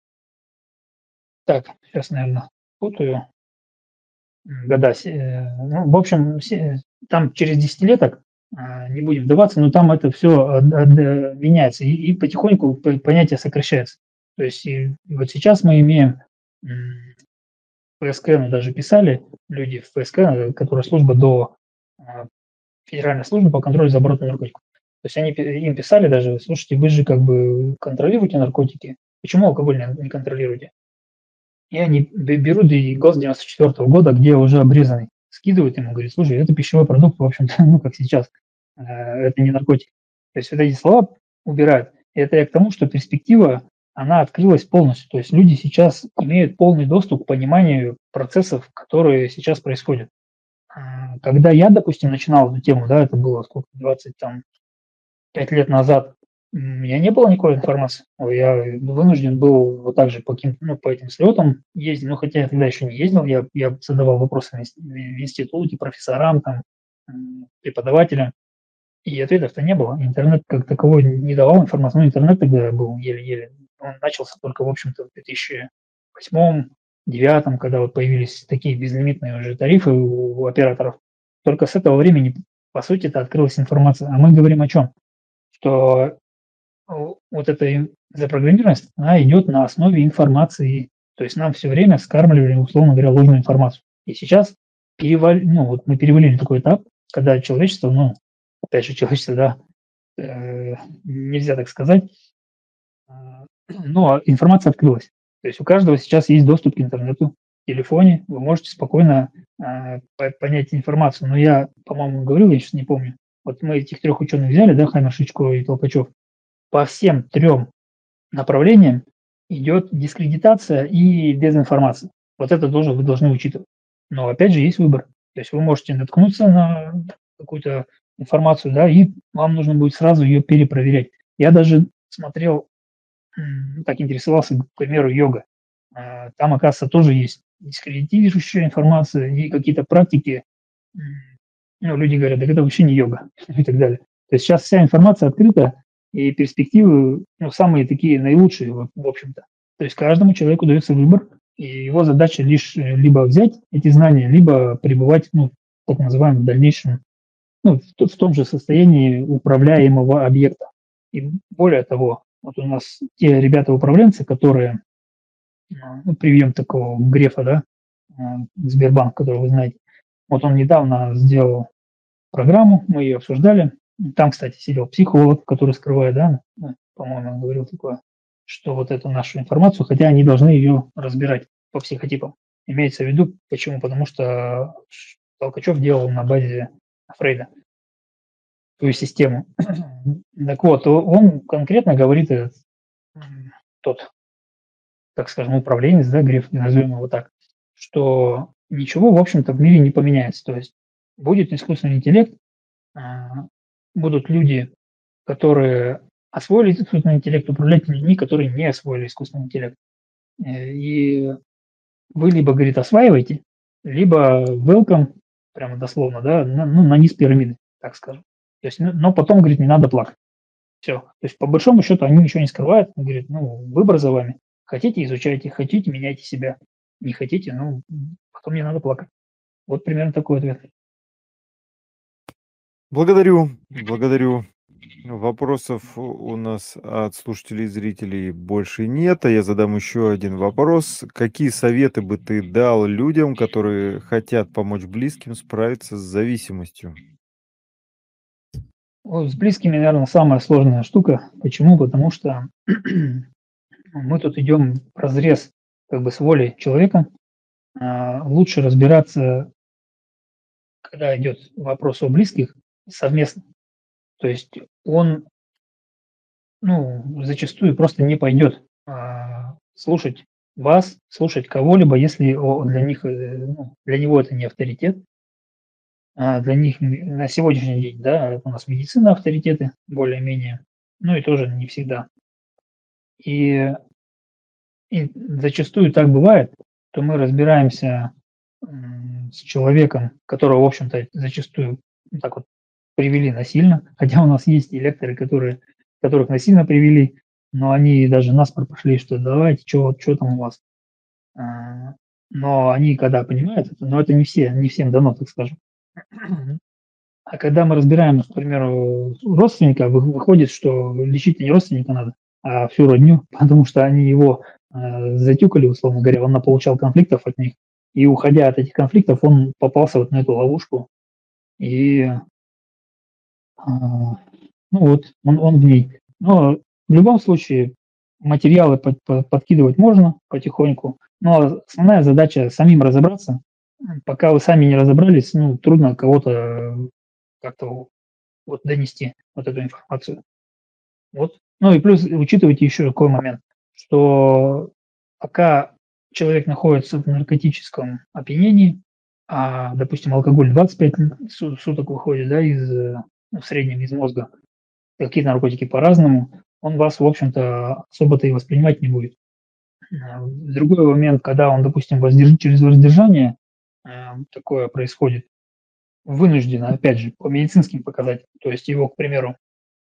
так, сейчас, наверное, путаю года. Ну, в общем, там через десятилеток, не будем вдаваться, но там это все меняется, и потихоньку понятие сокращается. То есть и вот сейчас мы имеем ФСК, ну, даже писали люди в ФСК, которая служба до Федеральной службы по контролю за оборотом наркотиков. То есть они им писали даже: слушайте, вы же как бы контролируете наркотики, почему алкоголь не контролируете? И они берут и ГОСТ 94 года, где уже обрезанный, скидывают ему, говорит: слушай, это пищевой продукт, в общем-то, ну, как сейчас, это не наркотик. То есть вот эти слова убирают. И это я к тому, что перспектива, она открылась полностью. То есть люди сейчас имеют полный доступ к пониманию процессов, которые сейчас происходят. Когда я, допустим, начинал эту тему, да, это было сколько, 25 лет назад, у меня не было никакой информации. Я вынужден был вот так же по по этим слетам ездить, ну, хотя я тогда еще не ездил, я задавал вопросы в институте, профессорам, там, преподавателям, и ответов-то не было. Интернет как таковой не давал информацию. Ну, интернет тогда был еле-еле. Он начался только, в общем-то, в 2008-2009, когда вот появились такие безлимитные уже тарифы у операторов. Только с этого времени, по сути, это открылась информация. А мы говорим о чем? Что вот эта запрограммированность, она идет на основе информации. То есть нам все время скармливали, условно говоря, ложную информацию. И сейчас вот мы перевалили такой этап, когда человечество, ну, опять же, человечество, да, нельзя так сказать, но информация открылась. То есть у каждого сейчас есть доступ к интернету, в телефоне, вы можете спокойно понять информацию. Но я, по-моему, говорил, я сейчас не помню. Вот мы этих трех ученых взяли, да, Хаммер, Шичко и Толкачев. По всем трем направлениям идет дискредитация и дезинформация. Вот это тоже вы должны учитывать. Но опять же есть выбор. То есть вы можете наткнуться на какую-то информацию, да, и вам нужно будет сразу ее перепроверять. Я даже смотрел, так интересовался, к примеру, йога. Там, оказывается, тоже есть дискредитирующая информация и какие-то практики. Ну, люди говорят, так это вообще не йога и так далее. То есть сейчас вся информация открыта, и перспективы, ну, самые такие наилучшие, в общем-то. То есть каждому человеку дается выбор, и его задача лишь либо взять эти знания, либо пребывать, ну, так называемом дальнейшем, ну, в том же состоянии управляемого объекта. И более того, вот у нас те ребята-управленцы, которые, ну, приведем такого Грефа, да, Сбербанк, которого вы знаете, вот он недавно сделал программу, мы ее обсуждали. Там, кстати, сидел психолог, который скрывает, да, ну, по-моему, он говорил такое, что вот эту нашу информацию, хотя они должны ее разбирать по психотипам. Имеется в виду, почему? Потому что Толкачев делал на базе Фрейда свою систему. Так вот, он конкретно говорит, тот, так скажем, управленец, да, Греф, назовем его так, что ничего, в общем-то, в мире не поменяется. То есть будет искусственный интеллект, будут люди, которые освоили искусственный интеллект, управлять людьми, которые не освоили искусственный интеллект. И вы либо, говорит, осваиваете, либо welcome, прямо дословно, да, на низ пирамиды, так скажем. То есть, но потом, говорит, не надо плакать. Все. То есть, по большому счету, они ничего не скрывают. Он говорит, ну, выбор за вами. Хотите, изучайте, хотите, меняйте себя. Не хотите, ну, потом не надо плакать. Вот примерно такой ответ. Благодарю. Вопросов у нас от слушателей и зрителей больше нет, а я задам еще один вопрос. Какие советы бы ты дал людям, которые хотят помочь близким справиться с зависимостью? Вот с близкими, наверное, самая сложная штука. Почему? Потому что мы тут идем вразрез как бы с волей человека. Лучше разбираться, когда идет вопрос о близких, совместно. То есть он, ну, зачастую просто не пойдет слушать вас, слушать кого-либо, если для них, ну, для него это не авторитет. Для них на сегодняшний день, да, у нас медицина авторитеты более-менее, ну и тоже не всегда. И И зачастую так бывает, что мы разбираемся, с человеком, которого, в общем-то, зачастую ну так вот привели насильно, хотя у нас есть и лекторы, которых насильно привели, но они даже наспор пошли, что давайте, чё там у вас. А, но они когда понимают это, но это не всем дано, так скажем. А когда мы разбираем, к примеру, родственника, выходит, что лечить не родственника надо, а всю родню, потому что они его, затюкали, условно говоря, он наполучал конфликтов от них, и уходя от этих конфликтов, он попался вот на эту ловушку. И, ну вот, он в ней. Но в любом случае материалы подкидывать можно потихоньку, но основная задача самим разобраться. Пока вы сами не разобрались, ну, трудно кого-то как-то вот донести вот эту информацию. Вот. Ну и плюс учитывайте еще такой момент, что пока человек находится в наркотическом опьянении, допустим, алкоголь 25 суток выходит, да, ну, в среднем из мозга, какие-то наркотики по-разному, он вас, в общем-то, особо-то и воспринимать не будет. Другой момент, когда он, допустим, через воздержание такое происходит, вынужденно, опять же, по медицинским показателям, то есть его, к примеру,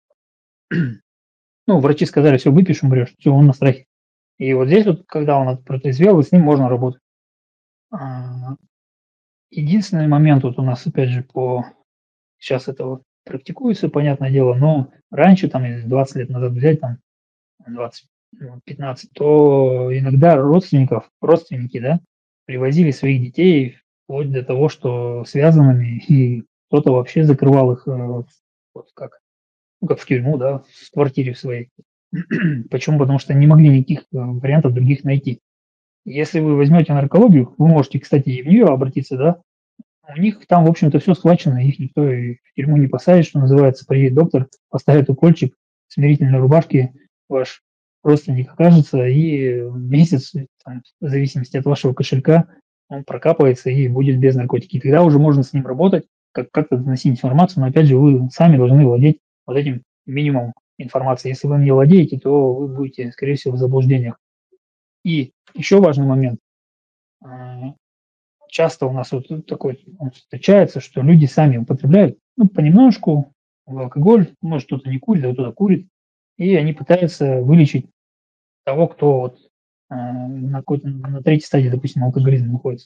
ну, врачи сказали: "Все, выпьешь, умрешь". Всё, он на страхе. И вот здесь вот, когда он протрезвел, и с ним можно работать. А, Единственный момент вот у нас, опять же, сейчас это вот практикуется, понятное дело, но раньше, там, если 20 лет назад взять, там, 20, 15, то иногда родственники, да, привозили своих детей вплоть до того, что связанными, и кто-то вообще закрывал их, вот как ну, как в тюрьму, да, в квартире в своей. Почему? Потому что не могли никаких вариантов других найти. Если вы возьмете наркологию, вы можете, кстати, и в нее обратиться, да, у них там, в общем-то, все схвачено, их никто и в тюрьму не посадит, что называется. Приедет доктор, поставит укольчик, в смирительной рубашке ваш родственник окажется, и месяц, там, в зависимости от вашего кошелька, он прокапается и будет без наркотики. И тогда уже можно с ним работать, как-то доносить информацию, но опять же вы сами должны владеть вот этим минимумом информации. Если вы не владеете, то вы будете, скорее всего, в заблуждениях. И еще важный момент. А, Часто у нас вот такой встречается, что люди сами употребляют, ну, понемножку алкоголь, может, кто-то не курит, а кто-то курит, и они пытаются вылечить того, кто вот на третьей стадии, допустим, алкоголизма находится.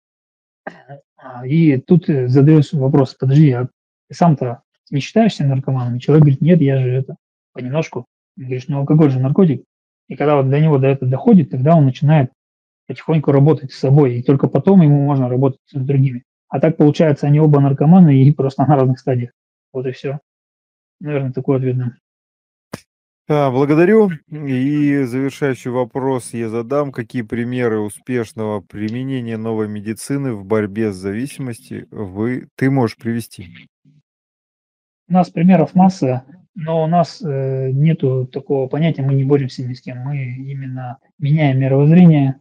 И тут задаешь вопрос: подожди, а ты сам-то не считаешься наркоманом? И человек говорит: нет, я же это понемножку. И говоришь: ну алкоголь же наркотик. И когда вот до него до этого доходит, тогда он начинает потихоньку работать с собой, и только потом ему можно работать с другими. А так получается, они оба наркоманы и просто на разных стадиях. Вот и все. Наверное, такой ответ дам. Благодарю. И завершающий вопрос я задам. Какие примеры успешного применения новой медицины в борьбе с зависимостью ты можешь привести? У нас примеров масса, но у нас нету такого понятия, мы не боремся ни с кем. Мы именно меняем мировоззрение.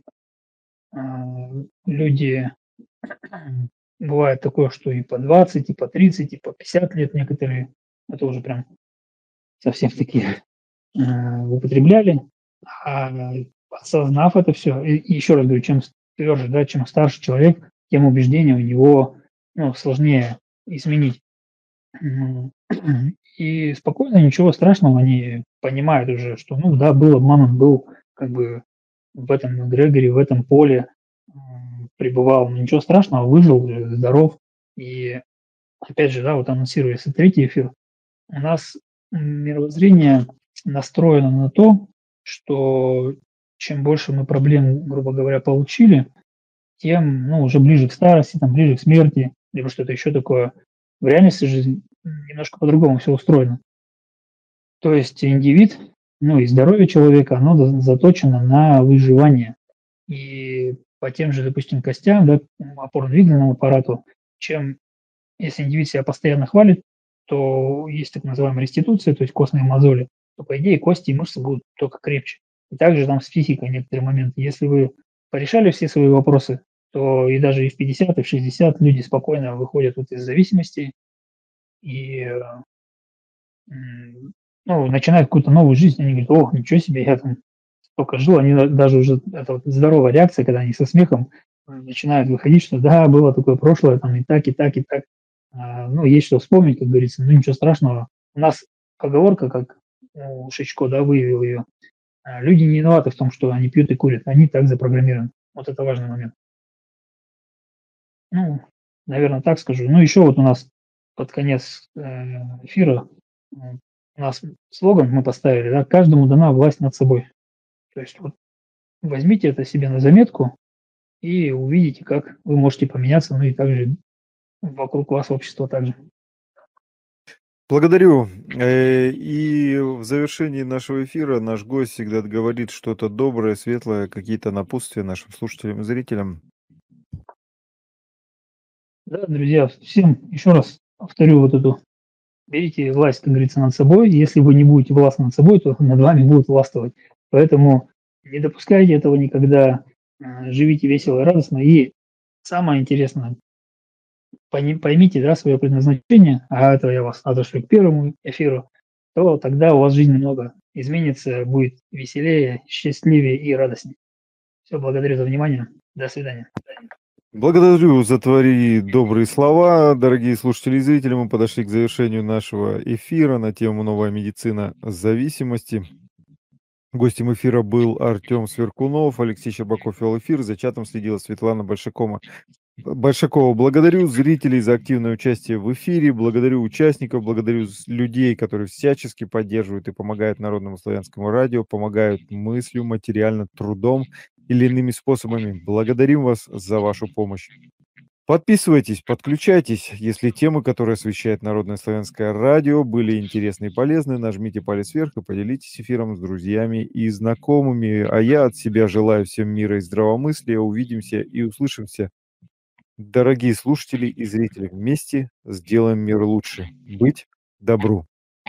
Люди, бывает такое, что и по 20, и по 30, и по 50 лет некоторые, это уже прям совсем такие употребляли, а осознав это все, и еще раз говорю, чем тверже, да, чем старше человек, тем убеждения у него, ну, сложнее изменить. И спокойно, ничего страшного, они понимают уже, что, ну да, был обман, он был как бы в этом эгрегоре, в этом поле пребывал, но ничего страшного, выжил, здоров. И опять же, да, вот анонсируется третий эфир, у нас мировоззрение настроено на то, что чем больше мы проблем, грубо говоря, получили, тем, ну, уже ближе к старости, там, ближе к смерти, либо что-то еще такое. В реальности жизнь немножко по-другому все устроено. То есть индивид, ну и здоровье человека, оно заточено на выживание. И по тем же, допустим, костям, да, опорно-двигательному аппарату, чем если индивид себя постоянно хвалит, то есть так называемая реституция, то есть костные мозоли, то, по идее, кости и мышцы будут только крепче. И также там с психикой некоторые моменты. Если вы порешали все свои вопросы, то и даже и в 50, и в 60 люди спокойно выходят вот из зависимости и ну, начинают какую-то новую жизнь. Они говорят: ох, ничего себе, я там столько жил. Они даже уже, это вот здоровая реакция, когда они со смехом начинают выходить, что да, было такое прошлое, там и так, и так, и так. Ну, есть что вспомнить, как говорится, ну, ничего страшного. У нас поговорка, как у Шичко, да, выявил ее, люди не виноваты в том, что они пьют и курят, они так запрограммированы. Вот это важный момент. Ну, наверное, так скажу. Ну, еще вот у нас под конец эфира у нас слоган мы поставили, да, каждому дана власть над собой. То есть вот возьмите это себе на заметку и увидите, как вы можете поменяться, ну и также вокруг вас общество также. Благодарю. И в завершении нашего эфира наш гость всегда говорит что-то доброе, светлое, какие-то напутствия нашим слушателям и зрителям. Да, друзья, всем еще раз повторю вот эту: берите власть, как говорится, над собой. Если вы не будете властны над собой, то над вами будут властвовать. Поэтому не допускайте этого никогда, живите весело и радостно. И самое интересное, поймите, да, свое предназначение, а это я вас отошлю к первому эфиру, то тогда у вас жизнь немного изменится, будет веселее, счастливее и радостнее. Все, благодарю за внимание. До свидания. Благодарю за твои добрые слова, дорогие слушатели и зрители. Мы подошли к завершению нашего эфира на тему «Новая медицина зависимости». Гостем эфира был Артем Сверкунов, Алексей Щербаков вел эфир, за чатом следила Светлана Большакова. Благодарю зрителей за активное участие в эфире, благодарю участников, благодарю людей, которые всячески поддерживают и помогают Народному славянскому радио, помогают мыслью, материально, трудом или иными способами. Благодарим вас за вашу помощь. Подписывайтесь, подключайтесь. Если темы, которые освещает Народное славянское радио, были интересны и полезны, нажмите палец вверх и поделитесь эфиром с друзьями и знакомыми. А я от себя желаю всем мира и здравомыслия. Увидимся и услышимся. Дорогие слушатели и зрители, вместе сделаем мир лучше. Быть добру.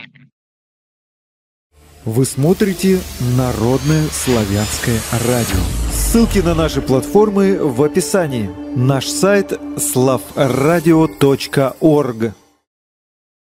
Вы смотрите Народное славянское радио. Ссылки на наши платформы в описании. Наш сайт slavradio.org.